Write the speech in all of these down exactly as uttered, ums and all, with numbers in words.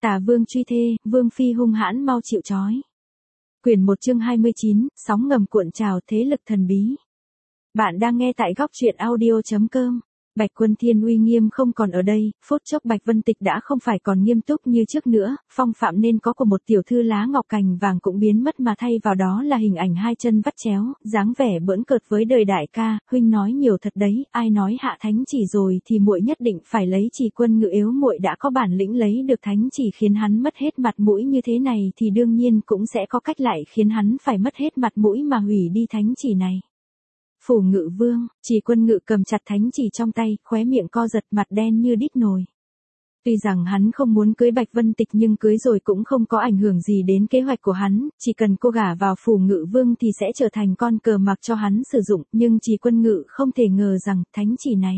Tả vương truy thê, vương phi hung hãn mau chịu trói. Quyển một chương hai mươi chín, sóng ngầm cuộn trào thế lực thần bí. Bạn đang nghe tại góc truyện audio.com. Bạch Quân Thiên uy nghiêm không còn ở đây, phút chốc Bạch Vân Tịch đã không phải còn nghiêm túc như trước nữa, phong phạm nên có của một tiểu thư lá ngọc cành vàng cũng biến mất mà thay vào đó là hình ảnh hai chân vắt chéo, dáng vẻ bỡn cợt với đời đại ca, huynh nói nhiều thật đấy, ai nói hạ thánh chỉ rồi thì muội nhất định phải lấy chỉ Quân Ngự yếu muội đã có bản lĩnh lấy được thánh chỉ khiến hắn mất hết mặt mũi như thế này thì đương nhiên cũng sẽ có cách lại khiến hắn phải mất hết mặt mũi mà hủy đi thánh chỉ này. Phủ Ngự Vương, Chỉ Quân Ngự cầm chặt thánh chỉ trong tay, khóe miệng co giật, mặt đen như đít nồi. Tuy rằng hắn không muốn cưới Bạch Vân Tịch nhưng cưới rồi cũng không có ảnh hưởng gì đến kế hoạch của hắn, chỉ cần cô gả vào Phủ Ngự Vương thì sẽ trở thành con cờ mặc cho hắn sử dụng, nhưng Chỉ Quân Ngự không thể ngờ rằng thánh chỉ này.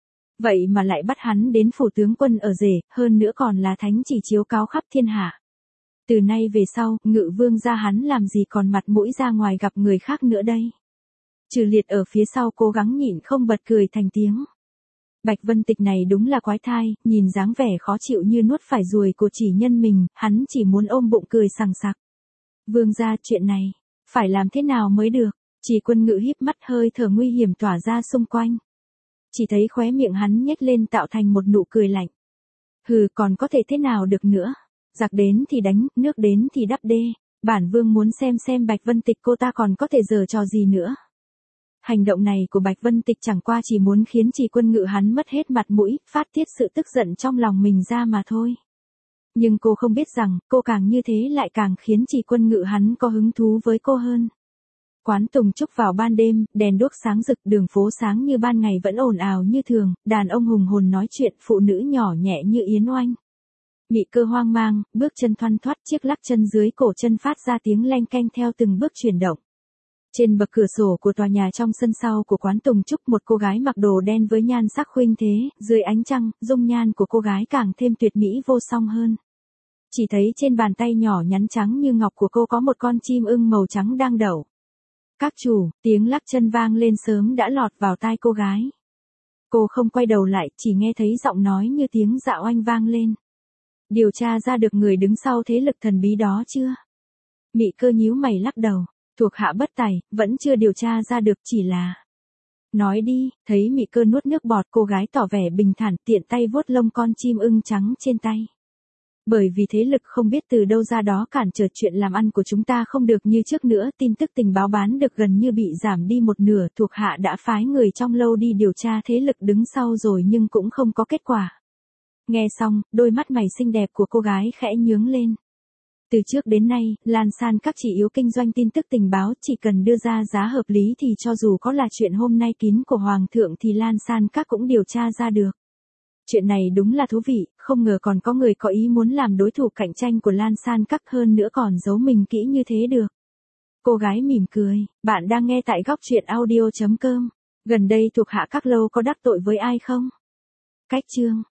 Vậy mà lại bắt hắn đến phủ tướng quân ở rể, hơn nữa còn là thánh chỉ chiếu cáo khắp thiên hạ. Từ nay về sau, Ngự Vương gia hắn làm gì còn mặt mũi ra ngoài gặp người khác nữa đây. Trừ Liệt ở phía sau cố gắng nhịn không bật cười thành tiếng. Bạch Vân Tịch này đúng là quái thai, nhìn dáng vẻ khó chịu như nuốt phải ruồi của chỉ nhân mình, hắn chỉ muốn ôm bụng cười sằng sặc. Vương gia, chuyện này, phải làm thế nào mới được? Chỉ Quân Ngự híp mắt, hơi thở nguy hiểm tỏa ra xung quanh. Chỉ thấy khóe miệng hắn nhếch lên tạo thành một nụ cười lạnh. Hừ, còn có thể thế nào được nữa? Giặc đến thì đánh, nước đến thì đắp đê. Bản vương muốn xem xem Bạch Vân Tịch cô ta còn có thể giở trò gì nữa. Hành động này của Bạch Vân Tịch chẳng qua chỉ muốn khiến Chỉ Quân Ngự hắn mất hết mặt mũi, phát tiết sự tức giận trong lòng mình ra mà thôi. Nhưng cô không biết rằng, cô càng như thế lại càng khiến Chỉ Quân Ngự hắn có hứng thú với cô hơn. Quán Tùng Trúc vào ban đêm, đèn đuốc sáng rực, đường phố sáng như ban ngày vẫn ồn ào như thường, đàn ông hùng hồn nói chuyện, phụ nữ nhỏ nhẹ như yến oanh. Mị Cơ hoang mang, bước chân thoăn thoắt, chiếc lắc chân dưới cổ chân phát ra tiếng leng keng theo từng bước chuyển động. Trên bậc cửa sổ của tòa nhà trong sân sau của quán Tùng Trúc, một cô gái mặc đồ đen với nhan sắc khuynh thế, dưới ánh trăng, dung nhan của cô gái càng thêm tuyệt mỹ vô song hơn. Chỉ thấy trên bàn tay nhỏ nhắn trắng như ngọc của cô có một con chim ưng màu trắng đang đậu. Các chủ, tiếng lắc chân vang lên sớm đã lọt vào tai cô gái. Cô không quay đầu lại, chỉ nghe thấy giọng nói như tiếng dạ oanh vang lên. Điều tra ra được người đứng sau thế lực thần bí đó chưa? Mị Cơ nhíu mày lắc đầu. Thuộc hạ bất tài, vẫn chưa điều tra ra được, chỉ là... Nói đi, thấy Mị Cơ nuốt nước bọt, cô gái tỏ vẻ bình thản, tiện tay vuốt lông con chim ưng trắng trên tay. Bởi vì thế lực không biết từ đâu ra đó cản trở chuyện làm ăn của chúng ta không được như trước nữa, tin tức tình báo bán được gần như bị giảm đi một nửa, thuộc hạ đã phái người trong lâu đi điều tra thế lực đứng sau rồi nhưng cũng không có kết quả. Nghe xong, đôi mắt mày xinh đẹp của cô gái khẽ nhướng lên. Từ trước đến nay, Lan San Các chỉ yếu kinh doanh tin tức tình báo, chỉ cần đưa ra giá hợp lý thì cho dù có là chuyện hôm nay kín của Hoàng thượng thì Lan San Các cũng điều tra ra được. Chuyện này đúng là thú vị, không ngờ còn có người có ý muốn làm đối thủ cạnh tranh của Lan San Các, hơn nữa còn giấu mình kỹ như thế được. Cô gái mỉm cười, bạn đang nghe tại góc truyện audio.com. Gần đây thuộc hạ Các lâu có đắc tội với ai không? Cách chương,